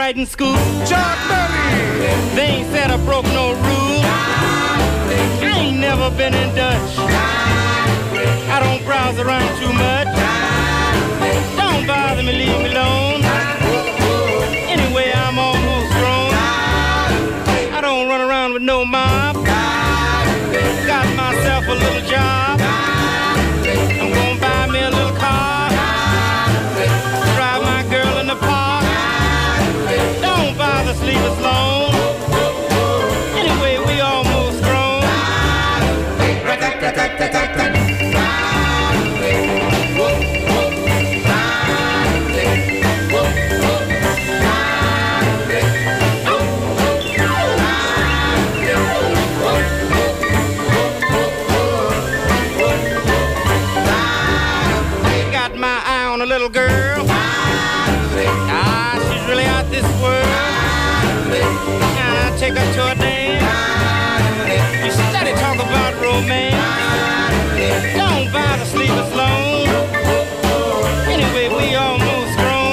right in school. Chuck Berry! They ain't said I broke no rule. I ain't never been in Dutch. I don't browse around too much. Don't bother me, leave me alone. Anyway, I'm almost grown. I don't run around with no mob. Got myself a little job. I'm gonna buy me a little car. Drive my girl in the park. Don't bother, sleep us long. Anyway, we almost grown. Got my eye on a little girl. Ah, she's really out this world. Can I take her to a dance? You steady talk about romance. Don't bother, sleep us long. Anyway, we almost grown.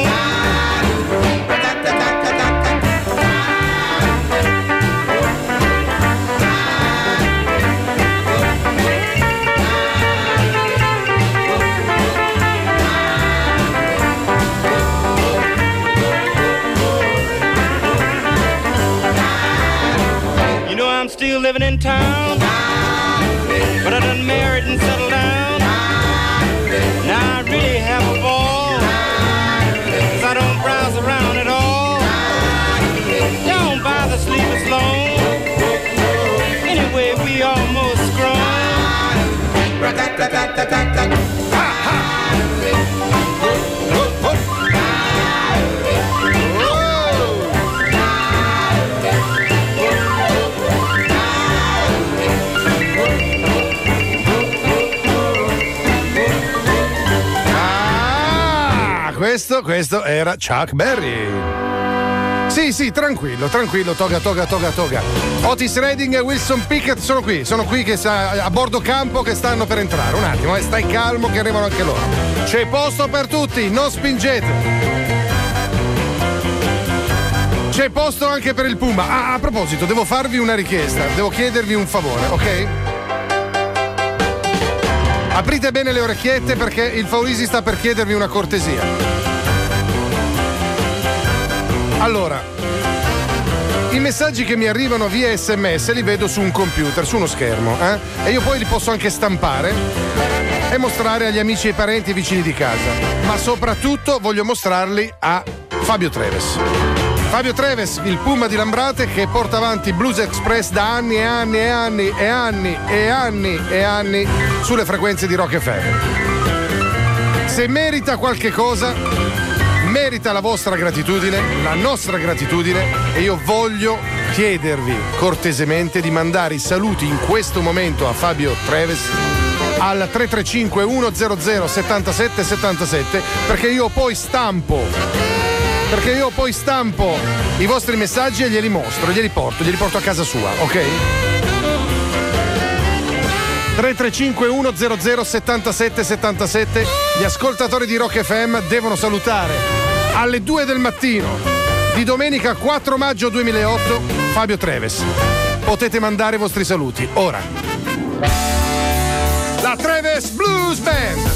You know I'm still living in town, but I done married and settled down. Now I really have a ball, 'cause I don't browse around at all. Don't bother, sleep us long. Anyway, we almost grown. Questo era Chuck Berry. Sì, tranquillo, toga. Otis Redding e Wilson Pickett sono qui che a bordo campo che stanno per entrare. Un attimo, stai calmo che arrivano anche loro. C'è posto per tutti, non spingete. C'è posto anche per il Puma. A proposito, devo farvi una richiesta, devo chiedervi un favore, ok? Aprite bene le orecchiette perché il Faulisi sta per chiedervi una cortesia. Allora, i messaggi che mi arrivano via SMS li vedo su un computer, su uno schermo, e io poi li posso anche stampare e mostrare agli amici e ai parenti e vicini di casa. Ma soprattutto voglio mostrarli a Fabio Treves. Fabio Treves, il Puma di Lambrate che porta avanti Blues Express da anni e anni sulle frequenze di Rock FM. Se merita qualche cosa, merita la vostra gratitudine, la nostra gratitudine, e io voglio chiedervi cortesemente di mandare i saluti in questo momento a Fabio Treves al 335 100 77 77 perché io poi stampo i vostri messaggi e glieli porto a casa sua, ok? 335 100 77 77. Gli ascoltatori di Rock FM devono salutare alle 2 del mattino di domenica 4 maggio 2008 Fabio Treves. Potete mandare i vostri saluti ora. La Treves Blues Band.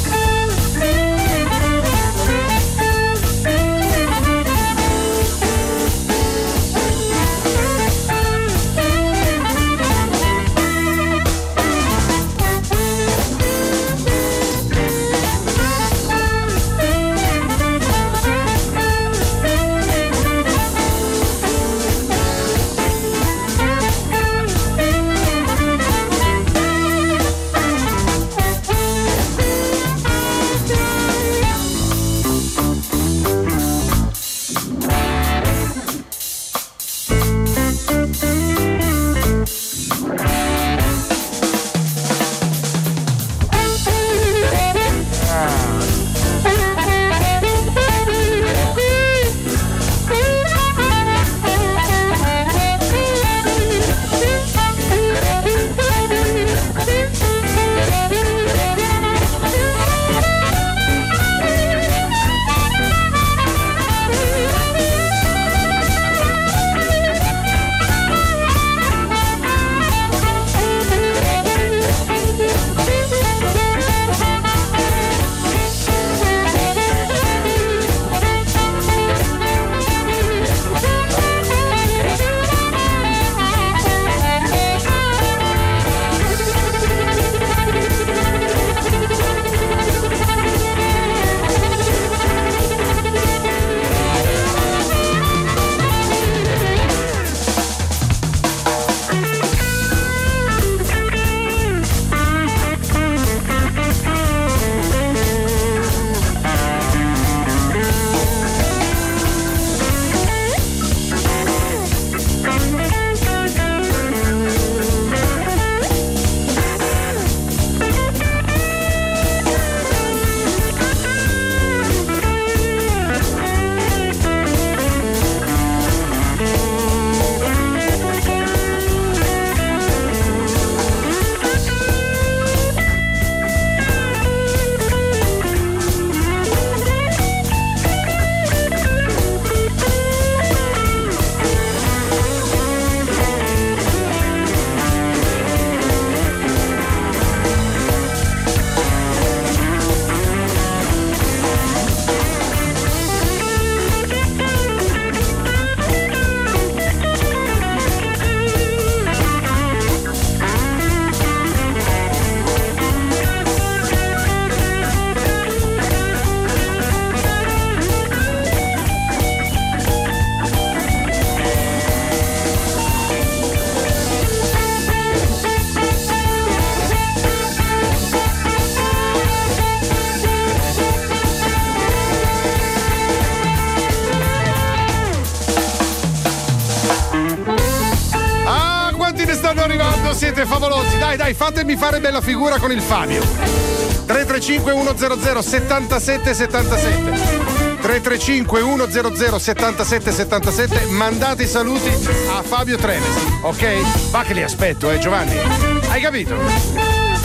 stanno arrivando, siete favolosi. Dai, fatemi fare bella figura con il Fabio. 335 100 77 77. 335 100 77 77. Mandate i saluti a Fabio Treves, ok? Va che li aspetto, Giovanni. Hai capito?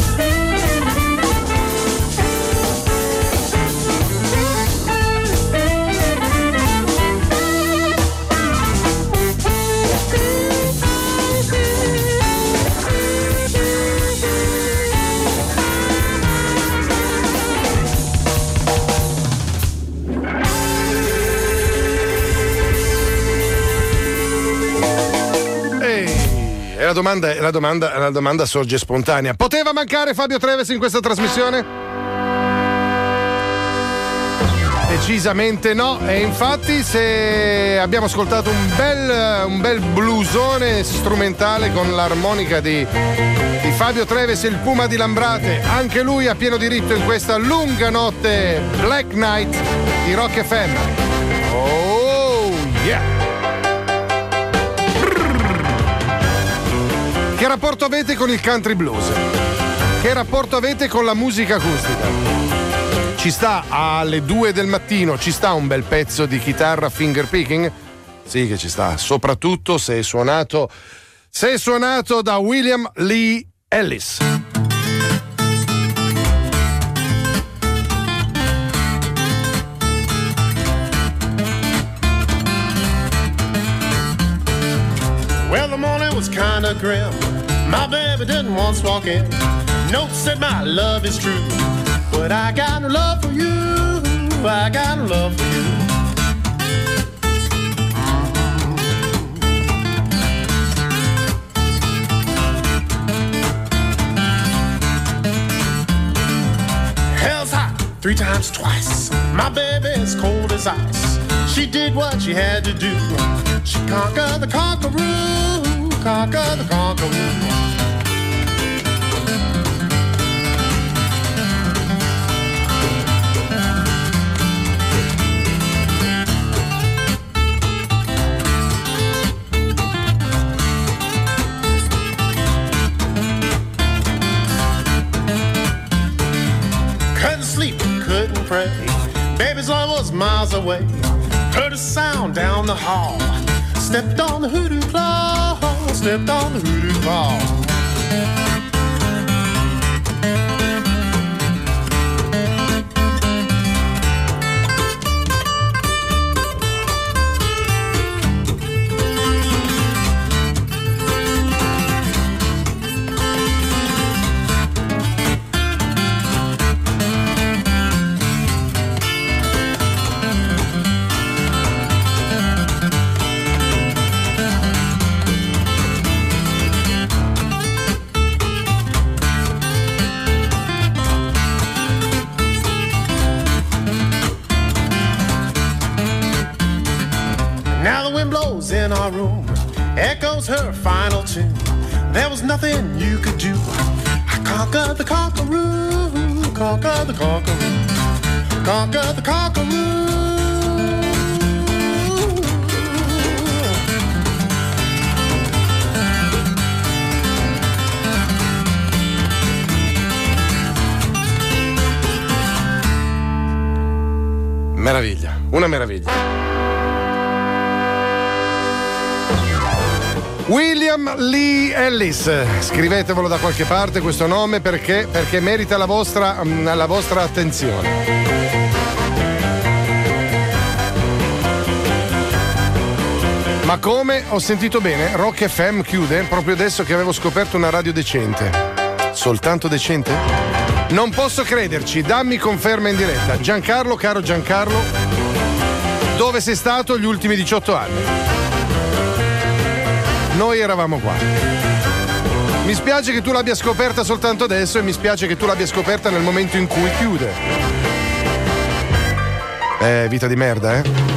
La domanda sorge spontanea. Poteva mancare Fabio Treves in questa trasmissione? Decisamente no. E infatti, se abbiamo ascoltato un bel blusone strumentale con l'armonica di Fabio Treves, il Puma di Lambrate, anche lui a pieno diritto in questa lunga notte Black Night di Rock FM. Oh yeah. Che rapporto avete con il country blues? Che rapporto avete con la musica acustica? Ci sta alle 2 del mattino, ci sta un bel pezzo di chitarra finger picking? Sì che ci sta, soprattutto se è suonato da William Lee Ellis. Well, the morning was kinda grim. My baby didn't once walk in. Note said my love is true. But I got no love for you. I got no love for you. Hell's hot 3 times twice. My baby is cold as ice. She did what she had to do. She conquered the conqueror, conquered the conqueror. Couldn't sleep, couldn't pray. Baby's love was miles away. Heard a sound down the hall. Stepped on the hoodoo claw. Stepped on the hoodoo claw. In our room echoes her final tune. There was nothing you could do. I conquered the conqueror, conquered the conqueror, conquered the conqueror. Meraviglia, una meraviglia. William Lee Ellis, scrivetevelo da qualche parte questo nome perché merita la vostra attenzione. Ma come? Ho sentito bene? Rock FM chiude proprio adesso che avevo scoperto una radio decente. Soltanto decente? Non posso crederci, dammi conferma in diretta. Giancarlo, caro Giancarlo, dove sei stato gli ultimi 18 anni? Noi eravamo qua. Mi spiace che tu l'abbia scoperta soltanto adesso e mi spiace che tu l'abbia scoperta nel momento in cui chiude. Vita di merda, eh?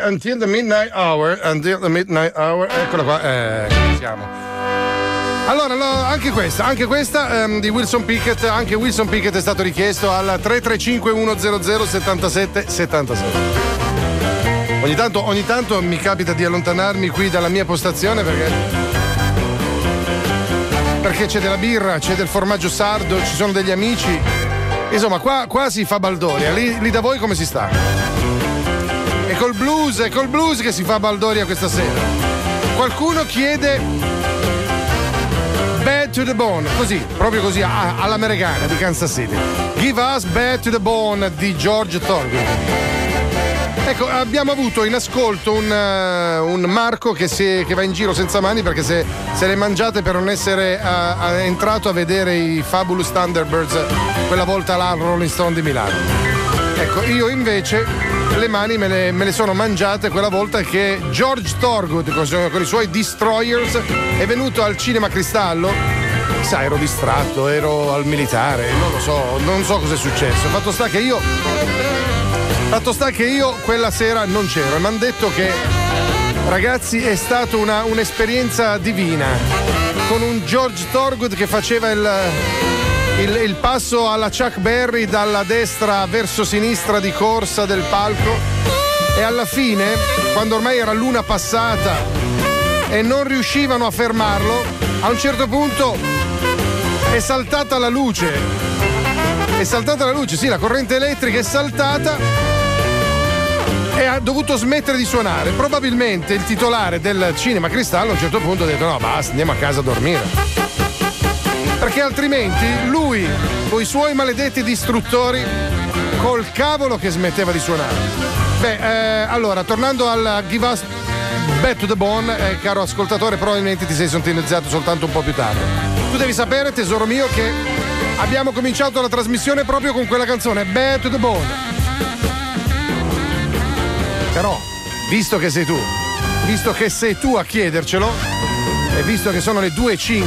Until the Midnight Hour. Eccola qua. Siamo. Allora, anche questa di Wilson Pickett. Anche Wilson Pickett è stato richiesto al 335 100 77 77. Ogni tanto mi capita di allontanarmi qui dalla mia postazione perché c'è della birra, c'è del formaggio sardo, ci sono degli amici. Insomma, qua si fa baldoria. Lì da voi come si sta? È col blues che si fa baldoria questa sera. Qualcuno chiede Bad to the Bone, così, proprio così, all'americana di Kansas City. Give us Bad to the Bone di George Thorogood. Ecco, abbiamo avuto in ascolto un Marco che va in giro senza mani perché se le mangiate per non essere entrato a vedere i Fabulous Thunderbirds quella volta là al Rolling Stone di Milano. Ecco, io invece le mani me le sono mangiate quella volta che George Thorogood con i suoi Destroyers è venuto al Cinema Cristallo. Sai, ero distratto, ero al militare, non so cosa è successo. Fatto sta che io quella sera non c'ero e mi hanno detto che, ragazzi, è stata un'esperienza divina, con un George Thorogood che faceva il passo alla Chuck Berry dalla destra verso sinistra di corsa del palco, e alla fine, quando ormai era l'una passata e non riuscivano a fermarlo, a un certo punto è saltata la luce, sì, la corrente elettrica è saltata e ha dovuto smettere di suonare. Probabilmente il titolare del Cinema Cristallo a un certo punto ha detto: no, basta, andiamo a casa a dormire, perché altrimenti lui, con i suoi maledetti distruttori, col cavolo che smetteva di suonare. Allora, tornando al Give Us Back to the Bone, caro ascoltatore, probabilmente ti sei sintonizzato soltanto un po' più tardi. Tu devi sapere, tesoro mio, che abbiamo cominciato la trasmissione proprio con quella canzone, Back to the Bone. Però, visto che sei tu a chiedercelo, e visto che sono le 2:05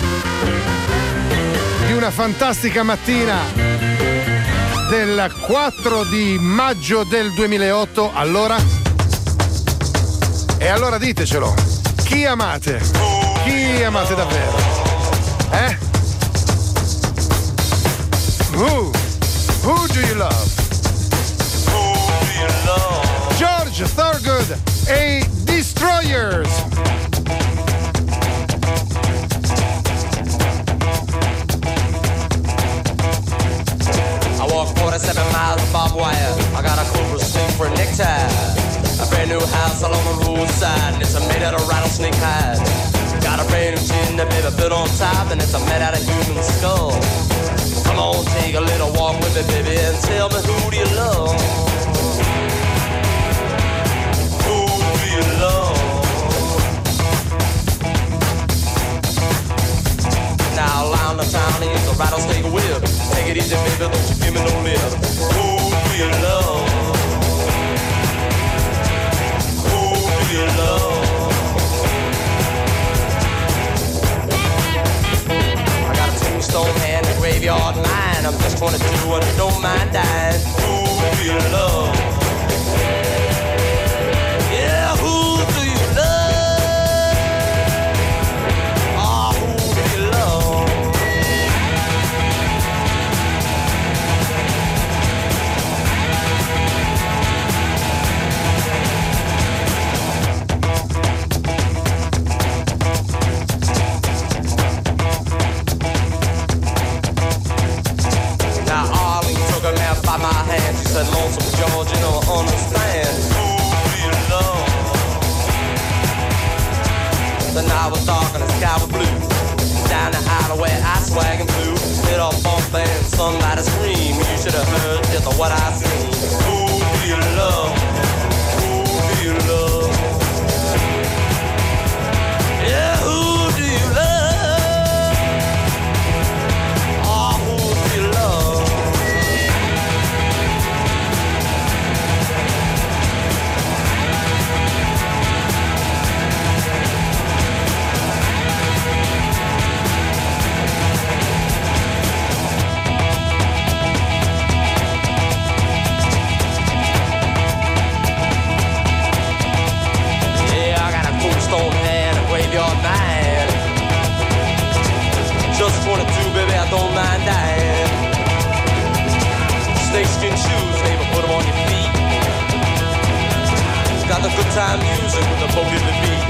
di una fantastica mattina del 4 di maggio del 2008, allora ditecelo, chi amate? Chi amate davvero? Who do you love? George Thorogood e Destroyers. I walk 47 miles of barbed wire. I got a cobra sting for a necktie. A brand new house along the roadside, and it's made out of rattlesnake hide. Got a brand new chimney, baby, built on top, and it's made out of human skull. Come on, take a little walk with me, baby, and tell me, who do you love? Now around the town, I use a rattlesnake whip. Take it easy, baby, don't you give me no lip. Who do you love? Who do you love? I got a tombstone hand, a graveyard mind. I'm just 22 and I don't mind dying. Who do you love? By my hand, she said, Lonesome George, you don't understand. Who do you love? The night was dark and the sky was blue. Down the highway, I swag and blue. Hit off bump and somebody scream. You should have heard just what I seen. Who do you love? Who do you love? Yeah, who do you love? Oh, who do you love? a good time music with a boat in the beat.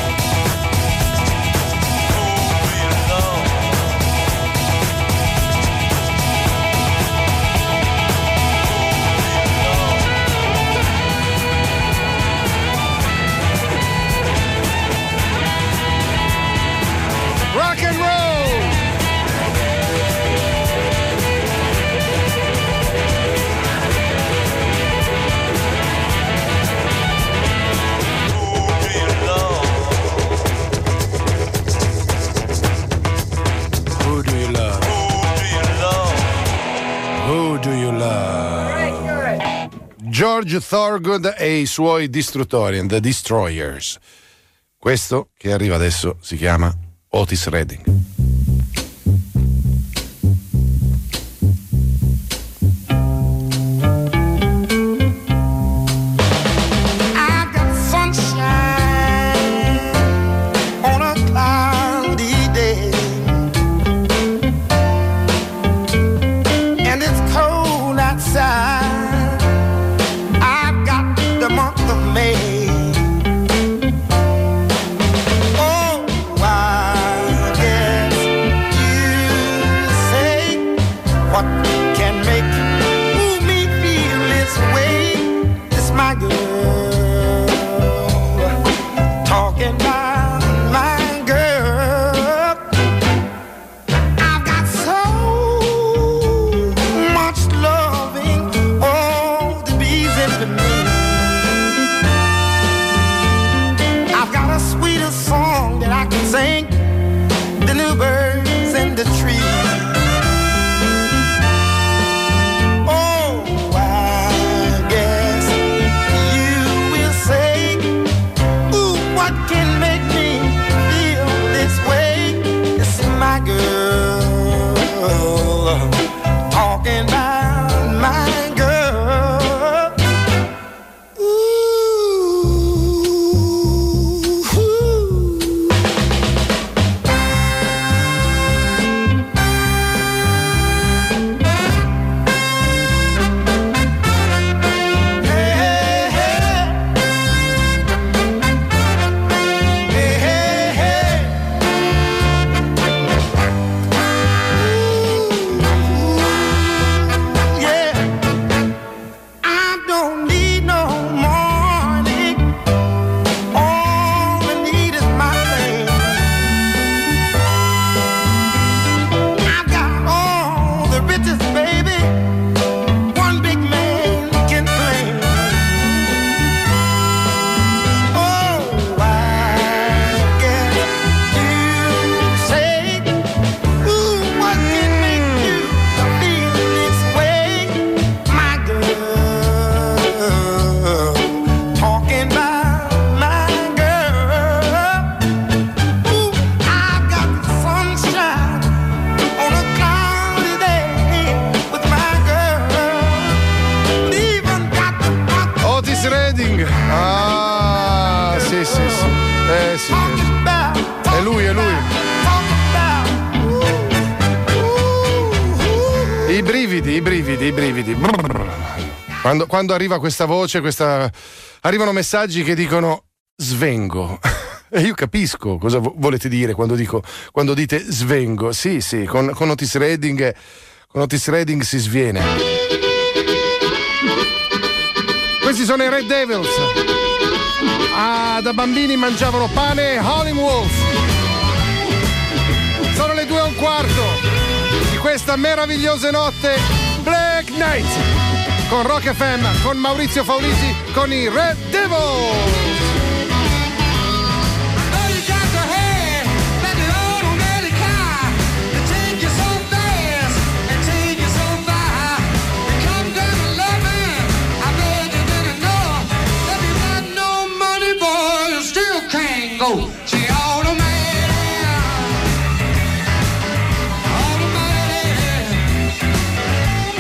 Rock and roll! Who do you love? Who do you love? George Thorogood e i suoi distruttori, and the Destroyers. Questo che arriva adesso si chiama Otis Redding. I brividi. Quando arriva questa voce, arrivano messaggi che dicono svengo. E io capisco cosa volete dire quando dite svengo. Sì, con Otis Redding si sviene. Questi sono i Red Devils. Da bambini mangiavano pane e Howlin' Wolf. Sono le 2:15 di questa meravigliosa notte Black Knight con Rock FM, con Maurizio Faulisi, con i Red Devils. Go. She automatic.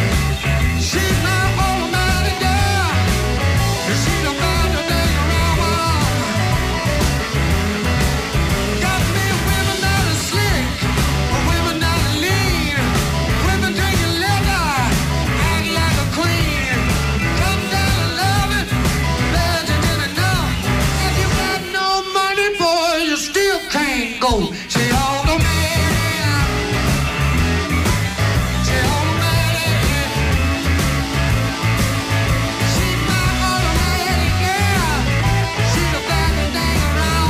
She's not automatic, girl. She don't got to dang around. go. She automatic. She automatic. She's my automatic girl. She's the baddest thing around.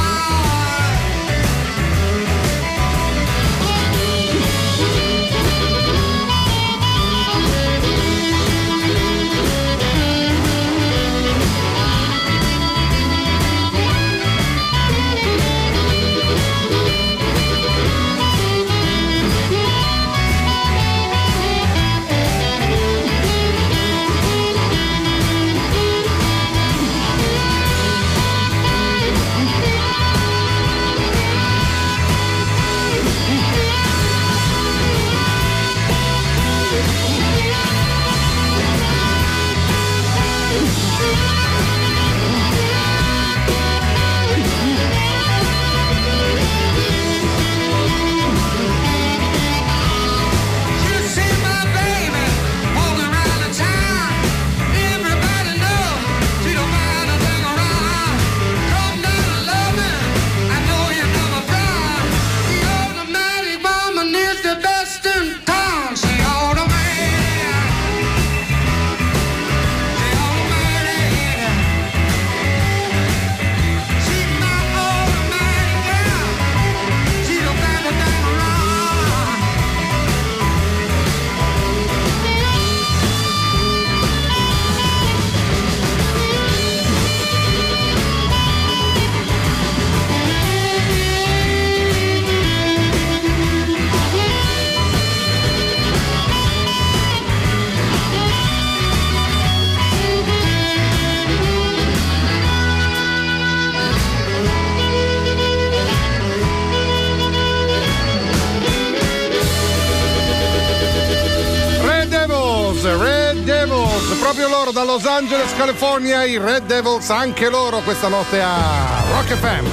Proprio loro da Los Angeles, California, i Red Devils, anche loro questa notte a Rock FM.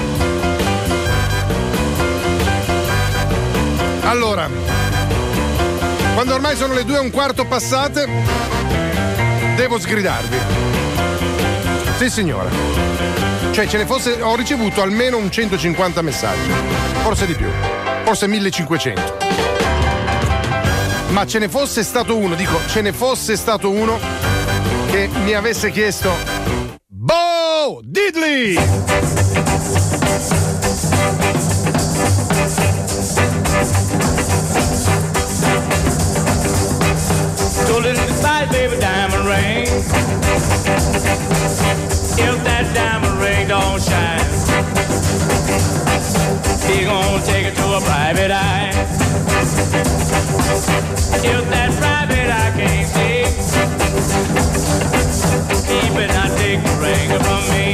Allora, quando ormai sono le 2:15 passate, devo sgridarvi. Sì signora. Cioè ho ricevuto almeno un 150 messaggi, forse di più, forse 1500. Ma ce ne fosse stato uno che mi avesse chiesto Bo Diddley! So little decide, baby, diamond ring. If that diamond ring don't shine, he gonna take it to a private eye. If that private eye can't see, he better not take the ring from me.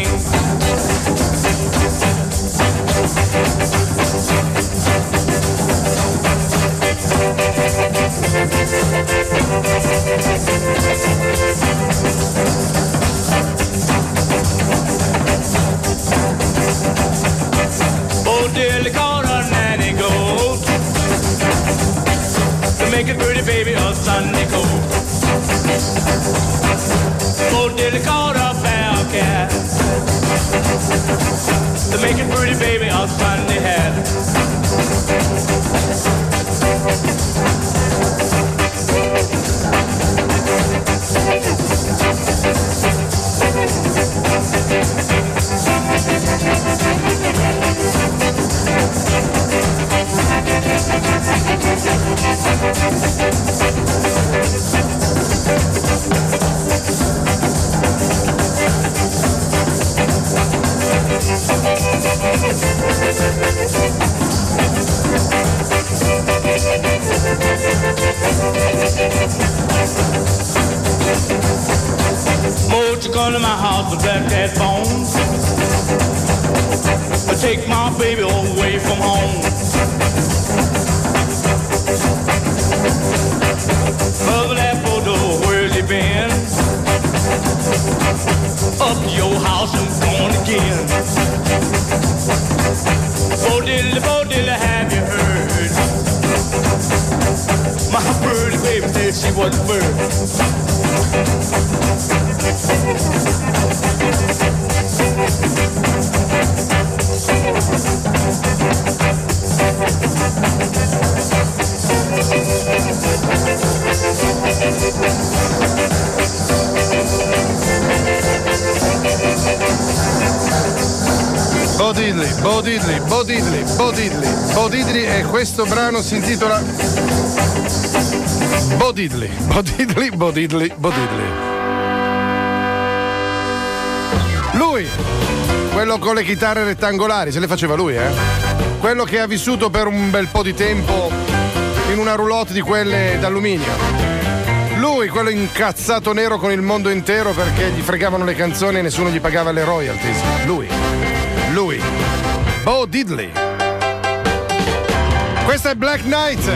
Oh, dearly called her nanny goat to make it pretty, baby, a Sunday coat. Oh, dearly called her bell cat to make it pretty, baby, a Sunday hat. Won't you come to my house and black that phone? But take my baby away from home. Mother, that photo, where's he been? Up to your house and gone again. Bo diddly, have you heard? My birdie baby said she was a bird. Bo Diddley e questo brano si intitola Bo Diddley. Lui, quello con le chitarre rettangolari, se le faceva lui, quello che ha vissuto per un bel po' di tempo in una roulotte di quelle d'alluminio. Lui, quello incazzato nero con il mondo intero perché gli fregavano le canzoni e nessuno gli pagava le royalties. Lui, Bo Diddley. Questa è Black Knight.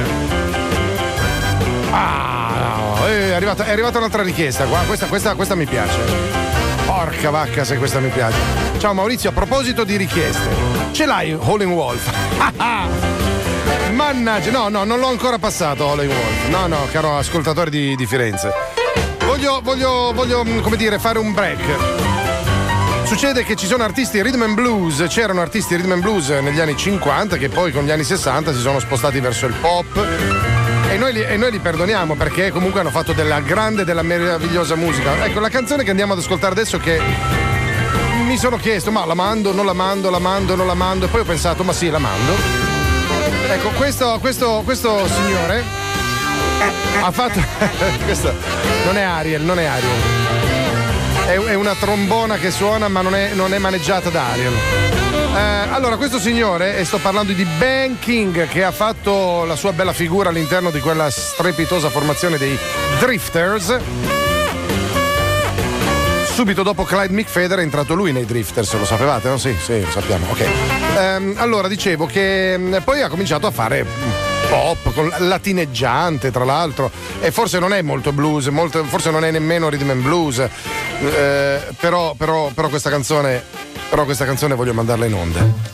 È arrivata un'altra richiesta qua. Questa mi piace. Porca vacca se questa mi piace. Ciao Maurizio, a proposito di richieste, ce l'hai Howlin' Wolf? Mannaggia, no, non l'ho ancora passato Howlin' Wolf. No, caro ascoltatore di Firenze. Voglio, come dire, fare un break. Succede che ci sono artisti rhythm and blues, c'erano artisti rhythm and blues negli anni 50 che poi con gli anni 60 si sono spostati verso il pop e noi li perdoniamo perché comunque hanno fatto della meravigliosa musica. Ecco, la canzone che andiamo ad ascoltare adesso che mi sono chiesto ma la mando, non la mando e poi ho pensato ma sì, la mando. Ecco, questo signore ha fatto questo non è Ariel. È una trombona che suona ma non è maneggiata da Ariel. Allora, questo signore, e sto parlando di Ben King, che ha fatto la sua bella figura all'interno di quella strepitosa formazione dei Drifters. Subito dopo Clyde McPhader è entrato lui nei Drifters, lo sapevate, no? Sì, lo sappiamo, ok. Allora, dicevo che poi ha cominciato a fare pop, latineggiante tra l'altro, e forse non è molto blues, forse non è nemmeno rhythm and blues, però questa canzone voglio mandarla in onda.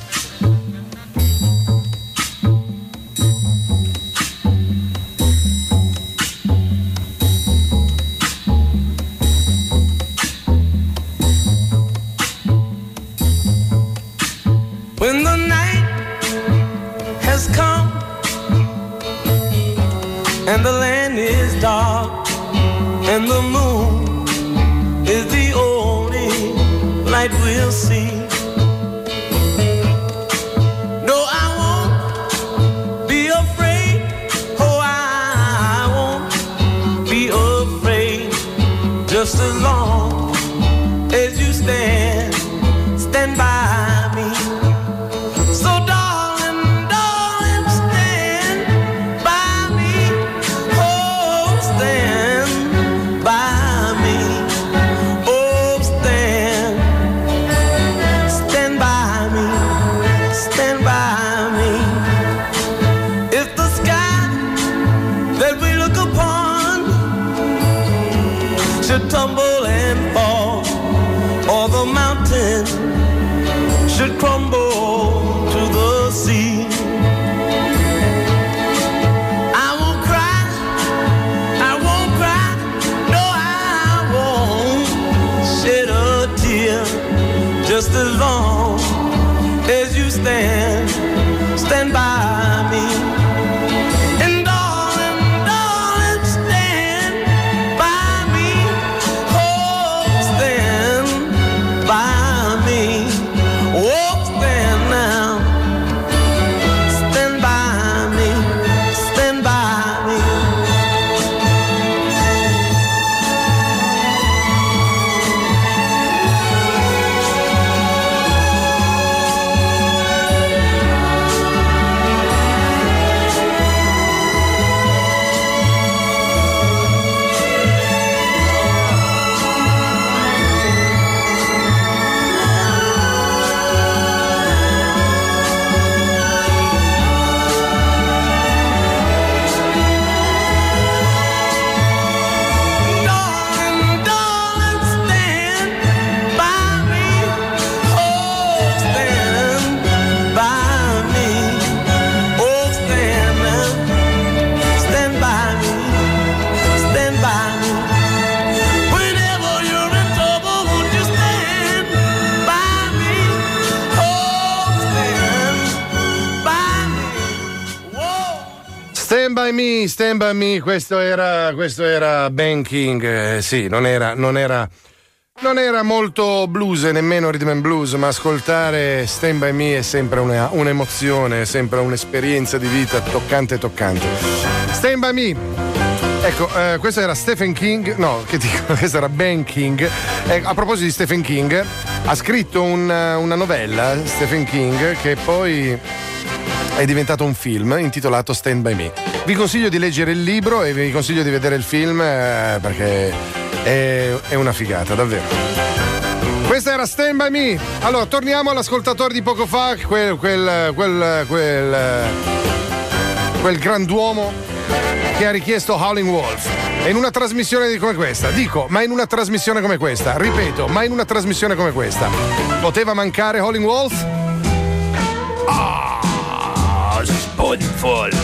When the night has come and the land is dark and the moon is the only light we'll see. No, I won't be afraid. Oh, I won't be afraid. Just as long as you stand by me. So darling, stand by me. Oh, stand by me. Oh, stand by me. Stand by me. If the sky that we look upon should tumble and fall, or the mountain should crumble to the sea, I won't cry, no, I won't shed a tear, just as long as you stand by me. And darling, stand by me. Oh, stand by me. Oh, stand now. Stand by me. Stand by me. Stand by me, questo era Ben King, sì, non era Non era molto blues e nemmeno rhythm and blues, ma ascoltare Stand By Me è sempre un'emozione, è sempre un'esperienza di vita toccante. Stand By Me. Ecco, questo era Stephen King, no, che dico, questo era Ben King. A proposito di Stephen King, ha scritto una novella, Stephen King, che poi è diventato un film intitolato Stand By Me. Vi consiglio di leggere il libro e vi consiglio di vedere il film perché è una figata, davvero. Questa era Stand By Me. Allora, torniamo all'ascoltatore di poco fa, quel granduomo che ha richiesto Howling Wolf. E in una trasmissione come questa, ripeto, ma in una trasmissione come questa, poteva mancare Howling Wolf? Spoonful.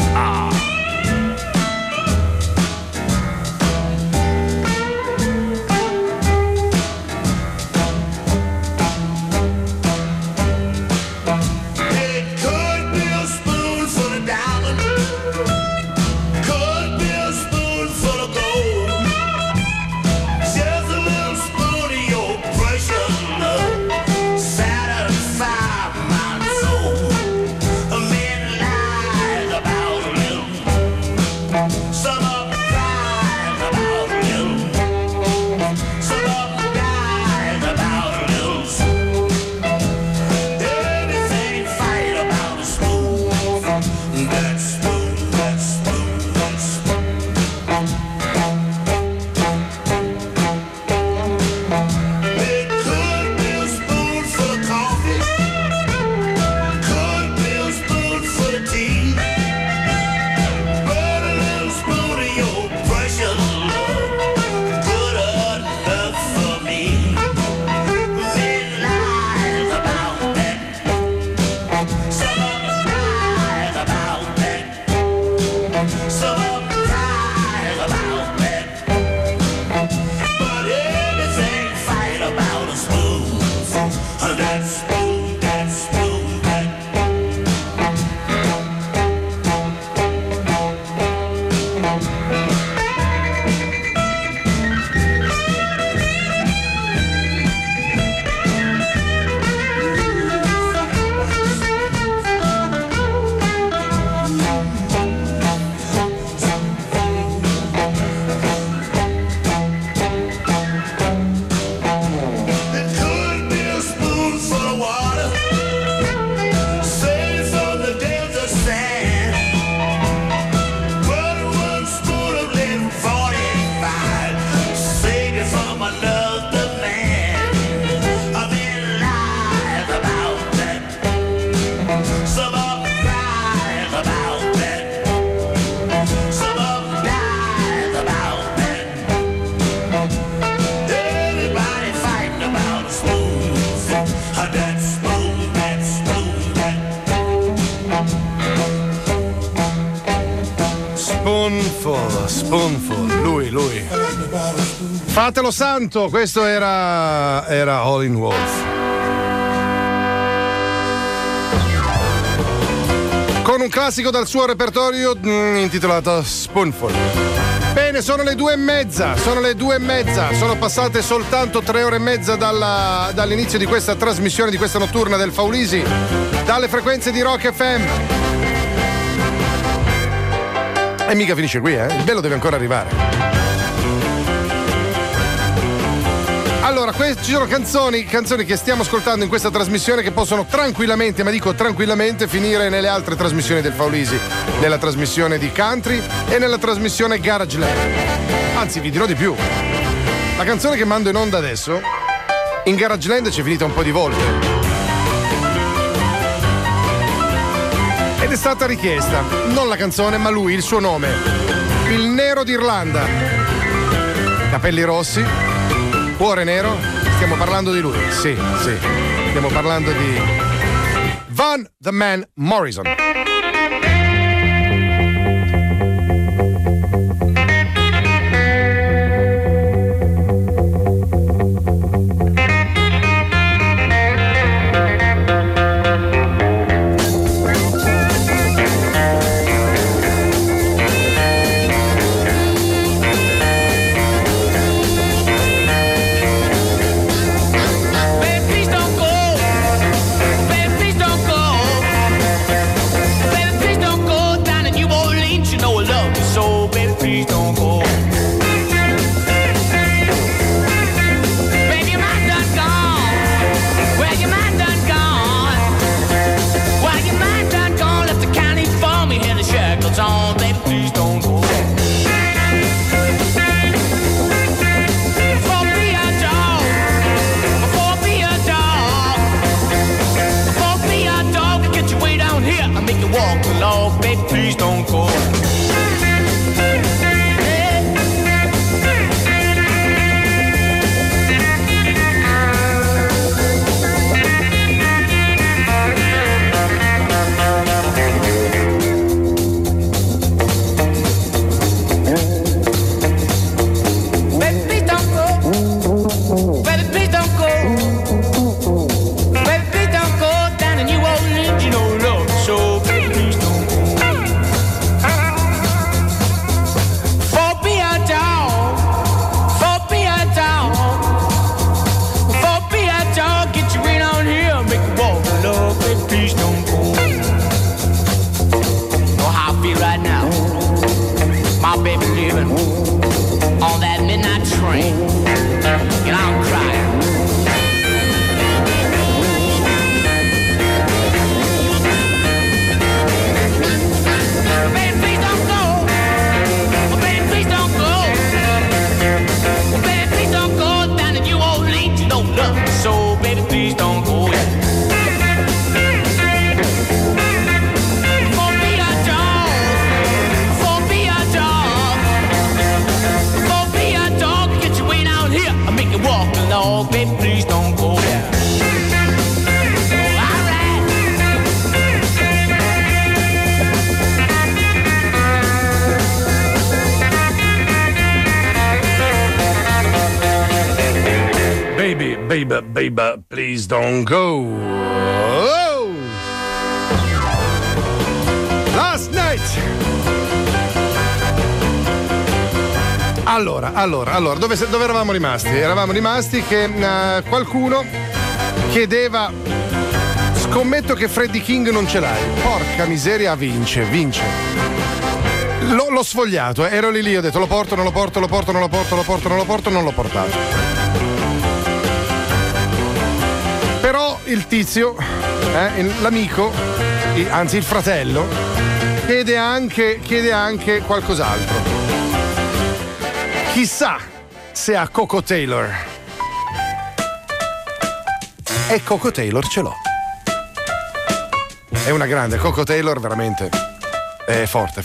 Spoonful, lui. Fatelo santo, questo era Howling Wolf. Con un classico dal suo repertorio intitolato Spoonful. Bene, sono le 2:30, sono passate soltanto 3 ore e mezza dall'inizio di questa trasmissione, di questa notturna del Faulisi, dalle frequenze di Rock FM. E mica finisce qui, il bello deve ancora arrivare. Allora, ci sono canzoni che stiamo ascoltando in questa trasmissione che possono tranquillamente, ma dico tranquillamente, finire nelle altre trasmissioni del Faulisi, nella trasmissione di country e nella trasmissione Garageland. Anzi, vi dirò di più. La canzone che mando in onda adesso, in Garageland c'è finita un po' di volte. Ed è stata richiesta, non la canzone, ma lui, il suo nome. Il Nero d'Irlanda. Capelli rossi, cuore nero, stiamo parlando di lui. Sì, stiamo parlando di Van the Man Morrison. dog, baby, please don't go. Baby, please don't go. Oh! Last night. Allora, dove eravamo rimasti? Eravamo rimasti che qualcuno chiedeva: scommetto che Freddie King non ce l'hai. Porca miseria, vince. L'ho sfogliato, ero lì, ho detto lo porto, non l'ho portato. Però il tizio, l'amico, anzi il fratello, chiede anche qualcos'altro. Chissà se a Coco Taylor. E Coco Taylor ce l'ho. È una grande, Coco Taylor veramente è forte.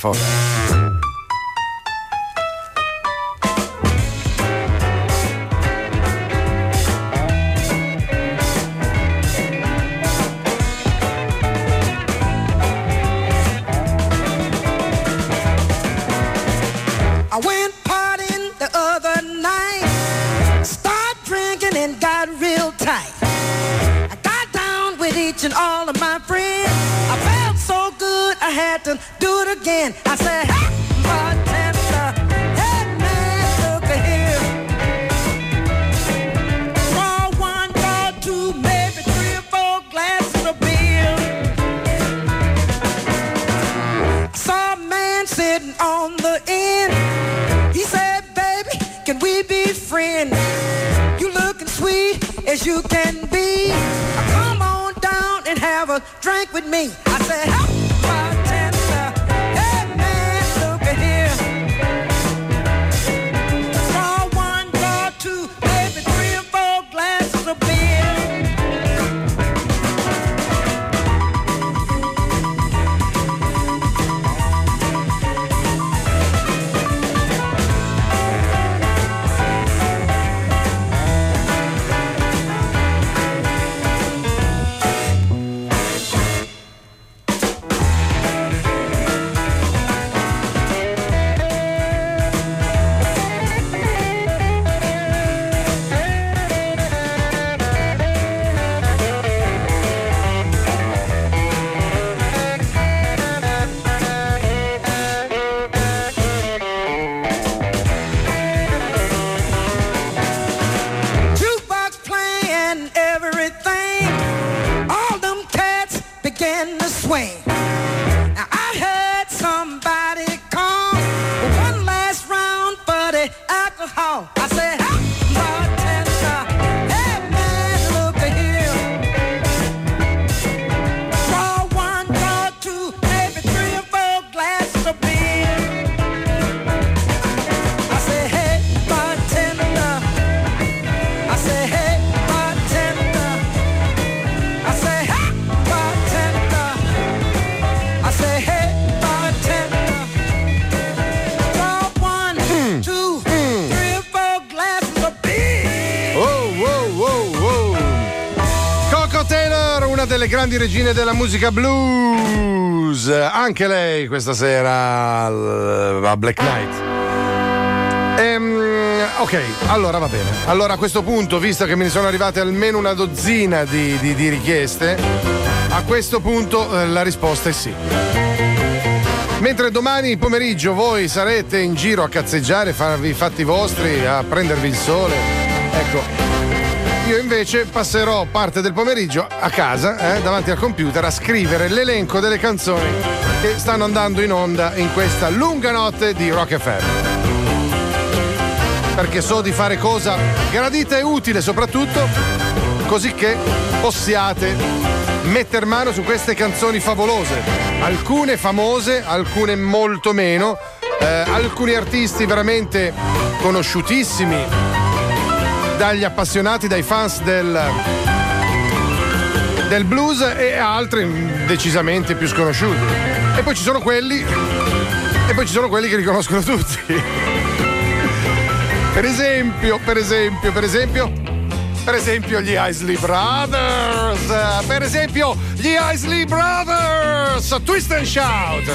And all of my friends, I felt so good I had to do it again. I said, hey, bartender, hey man, look here. Draw one, draw two, maybe 3 or 4 glasses of beer. I saw a man sitting on the end. He said, baby, can we be friends? You looking sweet as you can be. Come on down and have a drink with me. I said, hey, bartender, hey man, look at here. Draw one, draw two, maybe 3 or 4 glasses of beer. Swing. Now I heard somebody call one last round for the alcohol. I said, hey, bartender, hey man, look at here. Draw one, draw two, maybe 3 or 4 glasses of beer. I said, hey, bartender. I said, hey, bartender. I said, hey, bartender. I say, hey, una delle grandi regine della musica blues, anche lei questa sera a Black Knight. Ok, allora va bene. Allora a questo punto, visto che mi sono arrivate almeno una dozzina di richieste, a questo punto la risposta è sì. Mentre domani pomeriggio voi sarete in giro a cazzeggiare, farvi i fatti vostri, a prendervi il sole, ecco, io invece passerò parte del pomeriggio a casa, davanti al computer, a scrivere l'elenco delle canzoni che stanno andando in onda in questa lunga notte di Rock FM. Perché so di fare cosa gradita e utile, soprattutto così che possiate metter mano su queste canzoni favolose, alcune famose, alcune molto meno, alcuni artisti veramente conosciutissimi dagli appassionati, dai fans del blues, e altri decisamente più sconosciuti. E poi ci sono quelli che riconoscono tutti. Per esempio gli Isley Brothers. Per esempio gli Isley Brothers. Twist and Shout.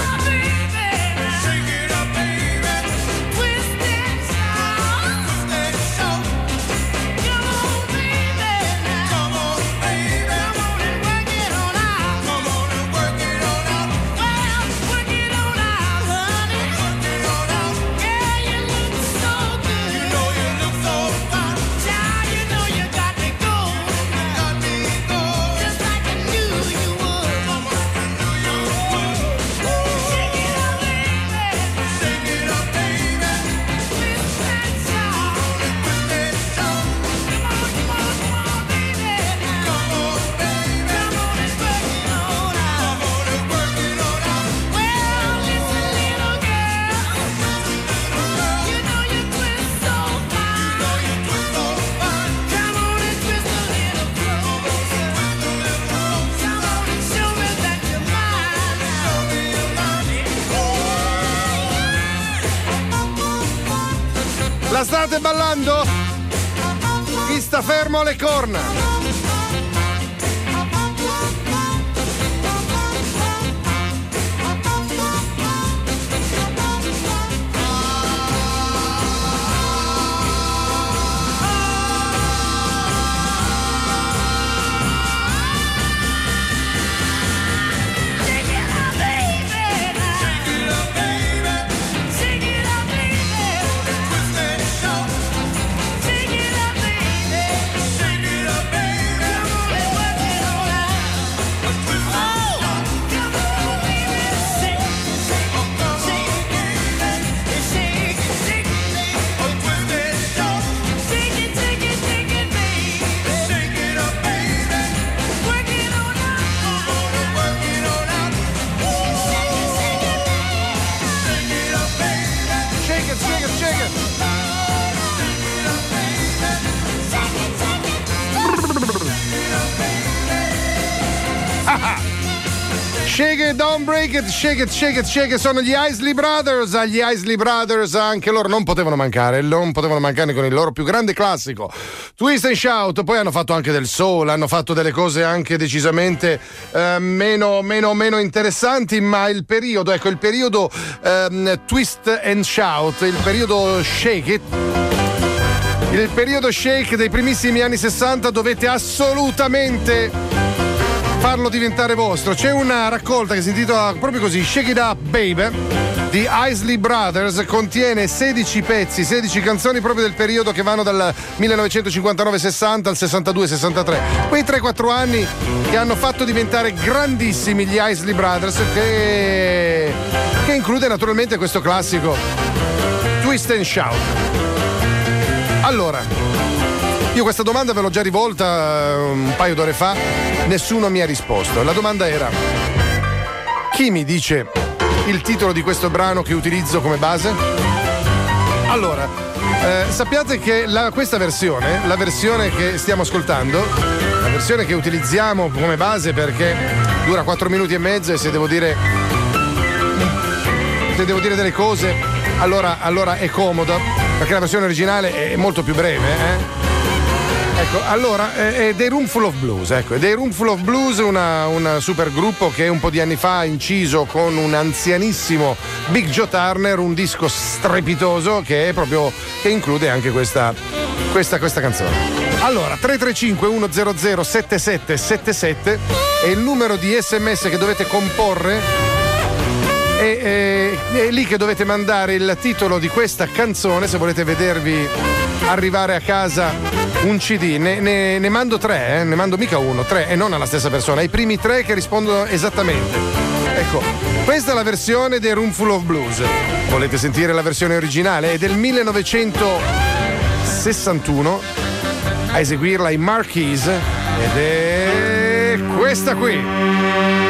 La state ballando? Chi sta fermo alle corna? Shake it, don't break it, shake it, shake it, shake it. Sono gli Isley Brothers. Gli Isley Brothers, anche loro non potevano mancare con il loro più grande classico, Twist and Shout. Poi hanno fatto anche del soul, hanno fatto delle cose anche decisamente meno interessanti, ma il periodo Twist and Shout, il periodo Shake It, il periodo shake dei primissimi anni 60 dovete assolutamente farlo diventare vostro. C'è una raccolta che si intitola proprio così, Shake It Up Baby, di Isley Brothers, contiene 16 pezzi, 16 canzoni proprio del periodo che vanno dal 1959-60 al 62-63. Quei 3-4 anni che hanno fatto diventare grandissimi gli Isley Brothers, che include naturalmente questo classico Twist and Shout. Allora, io questa domanda ve l'ho già rivolta un paio d'ore fa, nessuno mi ha risposto. La domanda era: chi mi dice il titolo di questo brano che utilizzo come base? Allora, sappiate che questa versione, la versione che stiamo ascoltando, la versione che utilizziamo come base perché dura 4 minuti e mezzo, e se devo dire delle cose, allora è comoda, perché la versione originale è molto più breve, Ecco, allora, è dei Roomful of Blues, ecco, dei Roomful of Blues, un super gruppo che un po' di anni fa ha inciso con un anzianissimo Big Joe Turner un disco strepitoso che include anche questa canzone. Allora, 335 100 7777 è il numero di SMS che dovete comporre. È lì che dovete mandare il titolo di questa canzone se volete vedervi arrivare a casa un CD. Ne mando 3, ne mando mica 1, 3 e non alla stessa persona, ai primi 3 che rispondono esattamente. Ecco, questa è la versione dei Roomful of Blues. Volete sentire la versione originale? È del 1961, a eseguirla i Marquis ed è questa qui.